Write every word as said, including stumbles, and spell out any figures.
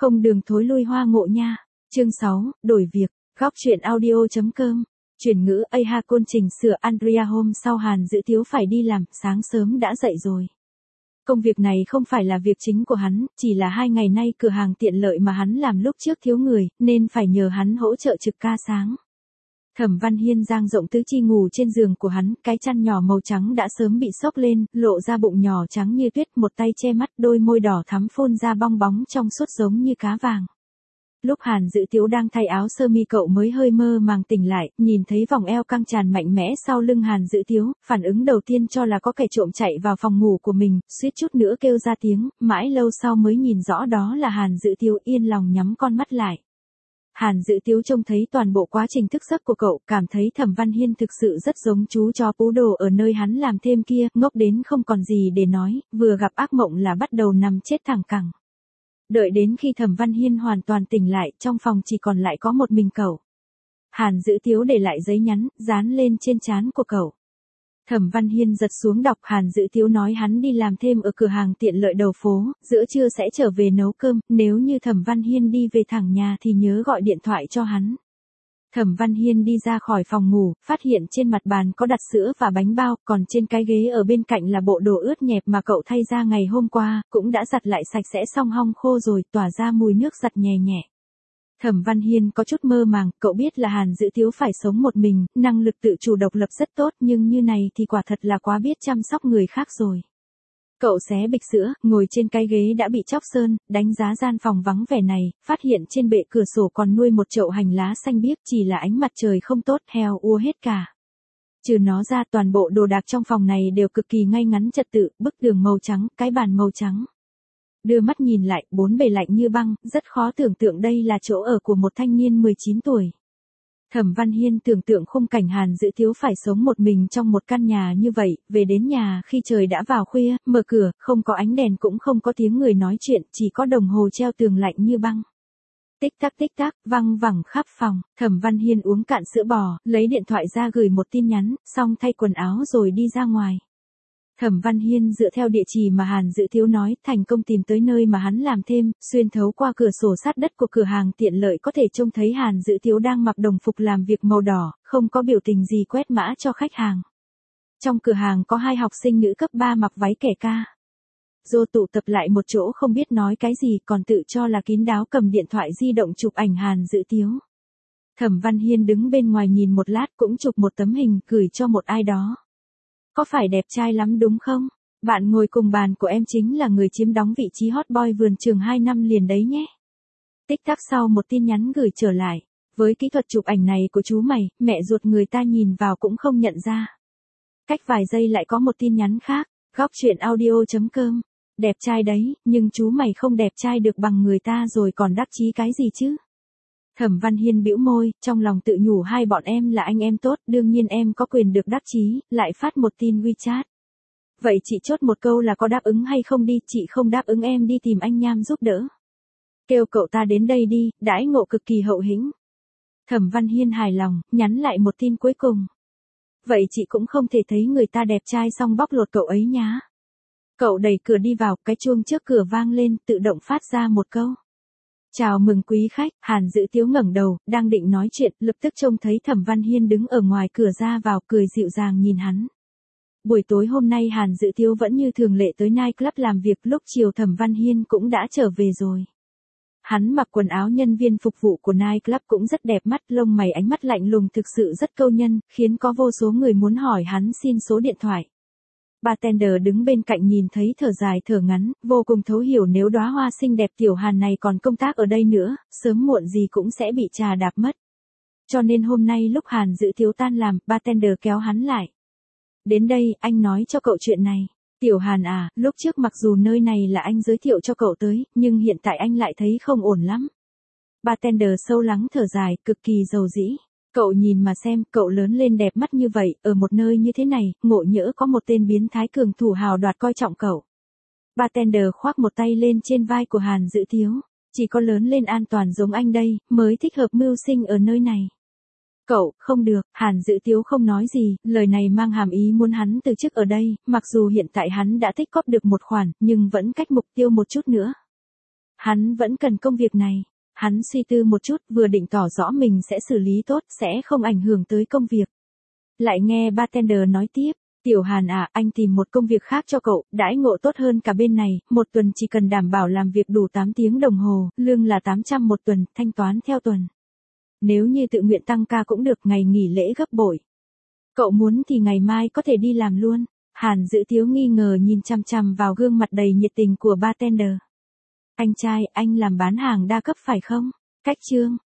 Không đường thối lui hoa ngộ nha. Chương sáu, đổi việc. Góc truyện audio.com. Chuyển ngữ A ha côn chỉnh sửa Andrea hôm sau Hàn Dữ Tiếu phải đi làm, sáng sớm đã dậy rồi. Công việc này không phải là việc chính của hắn, chỉ là hai ngày nay cửa hàng tiện lợi mà hắn làm lúc trước thiếu người, nên phải nhờ hắn hỗ trợ trực ca sáng. Thẩm Văn Hiên dang rộng tứ chi ngủ trên giường của hắn, cái chăn nhỏ màu trắng đã sớm bị xốc lên, lộ ra bụng nhỏ trắng như tuyết, một tay che mắt, đôi môi đỏ thắm phun ra bong bóng trong suốt giống như cá vàng. Lúc Hàn Dữ Tiếu đang thay áo sơ mi cậu mới hơi mơ màng tỉnh lại, nhìn thấy vòng eo căng tràn mạnh mẽ sau lưng Hàn Dữ Tiếu, phản ứng đầu tiên cho là có kẻ trộm chạy vào phòng ngủ của mình, suýt chút nữa kêu ra tiếng, mãi lâu sau mới nhìn rõ đó là Hàn Dữ Tiếu, yên lòng nhắm con mắt lại. Hàn Dữ Tiếu trông thấy toàn bộ quá trình thức giấc của cậu, cảm thấy Thẩm Văn Hiên thực sự rất giống chú chó pú đồ ở nơi hắn làm thêm kia, ngốc đến không còn gì để nói, vừa gặp ác mộng là bắt đầu nằm chết thẳng cẳng. Đợi đến khi Thẩm Văn Hiên hoàn toàn tỉnh lại, trong phòng chỉ còn lại có một mình cậu. Hàn Dữ Tiếu để lại giấy nhắn, dán lên trên trán của cậu. Thẩm Văn Hiên giật xuống đọc, Hàn Dữ Tiếu nói hắn đi làm thêm ở cửa hàng tiện lợi đầu phố, giữa trưa sẽ trở về nấu cơm, nếu như Thẩm Văn Hiên đi về thẳng nhà thì nhớ gọi điện thoại cho hắn. Thẩm Văn Hiên đi ra khỏi phòng ngủ, phát hiện trên mặt bàn có đặt sữa và bánh bao, còn trên cái ghế ở bên cạnh là bộ đồ ướt nhẹp mà cậu thay ra ngày hôm qua, cũng đã giặt lại sạch sẽ xong hong khô rồi, tỏa ra mùi nước giặt nhẹ nhẹ. Thẩm Văn Hiên có chút mơ màng, cậu biết là Hàn Dữ Tiếu phải sống một mình, năng lực tự chủ độc lập rất tốt, nhưng như này thì quả thật là quá biết chăm sóc người khác rồi. Cậu xé bịch sữa, ngồi trên cái ghế đã bị chóc sơn, đánh giá gian phòng vắng vẻ này, phát hiện trên bệ cửa sổ còn nuôi một chậu hành lá xanh biếc, chỉ là ánh mặt trời không tốt, heo ua hết cả. Trừ nó ra, toàn bộ đồ đạc trong phòng này đều cực kỳ ngay ngắn trật tự, bức tường màu trắng, cái bàn màu trắng. Đưa mắt nhìn lại, bốn bề lạnh như băng, rất khó tưởng tượng đây là chỗ ở của một thanh niên mười chín tuổi. Thẩm Văn Hiên tưởng tượng khung cảnh Hàn Dữ Tiếu phải sống một mình trong một căn nhà như vậy, về đến nhà khi trời đã vào khuya, mở cửa, không có ánh đèn cũng không có tiếng người nói chuyện, chỉ có đồng hồ treo tường lạnh như băng. Tích tắc tích tắc, văng vẳng khắp phòng, Thẩm Văn Hiên uống cạn sữa bò, lấy điện thoại ra gửi một tin nhắn, xong thay quần áo rồi đi ra ngoài. Thẩm Văn Hiên dựa theo địa chỉ mà Hàn Dữ Tiếu nói, thành công tìm tới nơi mà hắn làm thêm, xuyên thấu qua cửa sổ sát đất của cửa hàng tiện lợi có thể trông thấy Hàn Dữ Tiếu đang mặc đồng phục làm việc màu đỏ, không có biểu tình gì quét mã cho khách hàng. Trong cửa hàng có hai học sinh nữ cấp ba mặc váy kẻ ca. Dô tụ tập lại một chỗ không biết nói cái gì, còn tự cho là kín đáo cầm điện thoại di động chụp ảnh Hàn Dữ Tiếu. Thẩm Văn Hiên đứng bên ngoài nhìn một lát cũng chụp một tấm hình gửi cho một ai đó. Có phải đẹp trai lắm đúng không? Bạn ngồi cùng bàn của em chính là người chiếm đóng vị trí hot boy vườn trường hai năm liền đấy nhé. Tích tắc sau một tin nhắn gửi trở lại. Với kỹ thuật chụp ảnh này của chú mày, mẹ ruột người ta nhìn vào cũng không nhận ra. Cách vài giây lại có một tin nhắn khác. Góc truyện audio.com. Đẹp trai đấy, nhưng chú mày không đẹp trai được bằng người ta rồi còn đắc chí cái gì chứ? Thẩm Văn Hiên bĩu môi, trong lòng tự nhủ hai bọn em là anh em tốt, đương nhiên em có quyền được đắc chí, lại phát một tin WeChat. Vậy chị chốt một câu là có đáp ứng hay không đi, chị không đáp ứng em đi tìm anh Nham giúp đỡ. Kêu cậu ta đến đây đi, đãi ngộ cực kỳ hậu hĩnh. Thẩm Văn Hiên hài lòng, nhắn lại một tin cuối cùng. Vậy chị cũng không thể thấy người ta đẹp trai xong bóc lột cậu ấy nhá. Cậu đẩy cửa đi vào, cái chuông trước cửa vang lên, tự động phát ra một câu. Chào mừng quý khách, Hàn Dữ Tiếu ngẩng đầu, đang định nói chuyện, lập tức trông thấy Thẩm Văn Hiên đứng ở ngoài cửa ra vào, cười dịu dàng nhìn hắn. Buổi tối hôm nay Hàn Dữ Tiếu vẫn như thường lệ tới night club làm việc, lúc chiều Thẩm Văn Hiên cũng đã trở về rồi. Hắn mặc quần áo nhân viên phục vụ của night club cũng rất đẹp mắt, lông mày ánh mắt lạnh lùng thực sự rất câu nhân, khiến có vô số người muốn hỏi hắn xin số điện thoại. Bartender đứng bên cạnh nhìn thấy thở dài thở ngắn, vô cùng thấu hiểu nếu đóa hoa xinh đẹp tiểu Hàn này còn công tác ở đây nữa, sớm muộn gì cũng sẽ bị trà đạp mất. Cho nên hôm nay lúc Hàn Dữ Tiếu tan làm, bartender kéo hắn lại. Đến đây, anh nói cho cậu chuyện này. Tiểu Hàn à, lúc trước mặc dù nơi này là anh giới thiệu cho cậu tới, nhưng hiện tại anh lại thấy không ổn lắm. Bartender sâu lắng thở dài, cực kỳ dầu dĩ. Cậu nhìn mà xem, cậu lớn lên đẹp mắt như vậy, ở một nơi như thế này, ngộ nhỡ có một tên biến thái cường thủ hào đoạt coi trọng cậu. Bartender khoác một tay lên trên vai của Hàn Dữ Tiếu. Chỉ có lớn lên an toàn giống anh đây, mới thích hợp mưu sinh ở nơi này. Cậu, không được, Hàn Dữ Tiếu không nói gì, lời này mang hàm ý muốn hắn từ chức ở đây, mặc dù hiện tại hắn đã tích cóp được một khoản, nhưng vẫn cách mục tiêu một chút nữa. Hắn vẫn cần công việc này. Hắn suy tư một chút, vừa định tỏ rõ mình sẽ xử lý tốt, sẽ không ảnh hưởng tới công việc. Lại nghe bartender nói tiếp, Tiểu Hàn à, anh tìm một công việc khác cho cậu, đãi ngộ tốt hơn cả bên này, một tuần chỉ cần đảm bảo làm việc đủ tám tiếng đồng hồ, lương là tám trăm một tuần, thanh toán theo tuần. Nếu như tự nguyện tăng ca cũng được, ngày nghỉ lễ gấp bội. Cậu muốn thì ngày mai có thể đi làm luôn. Hàn Dữ Tiếu nghi ngờ nhìn chằm chằm vào gương mặt đầy nhiệt tình của bartender. Anh trai, anh làm bán hàng đa cấp phải không? Cách chương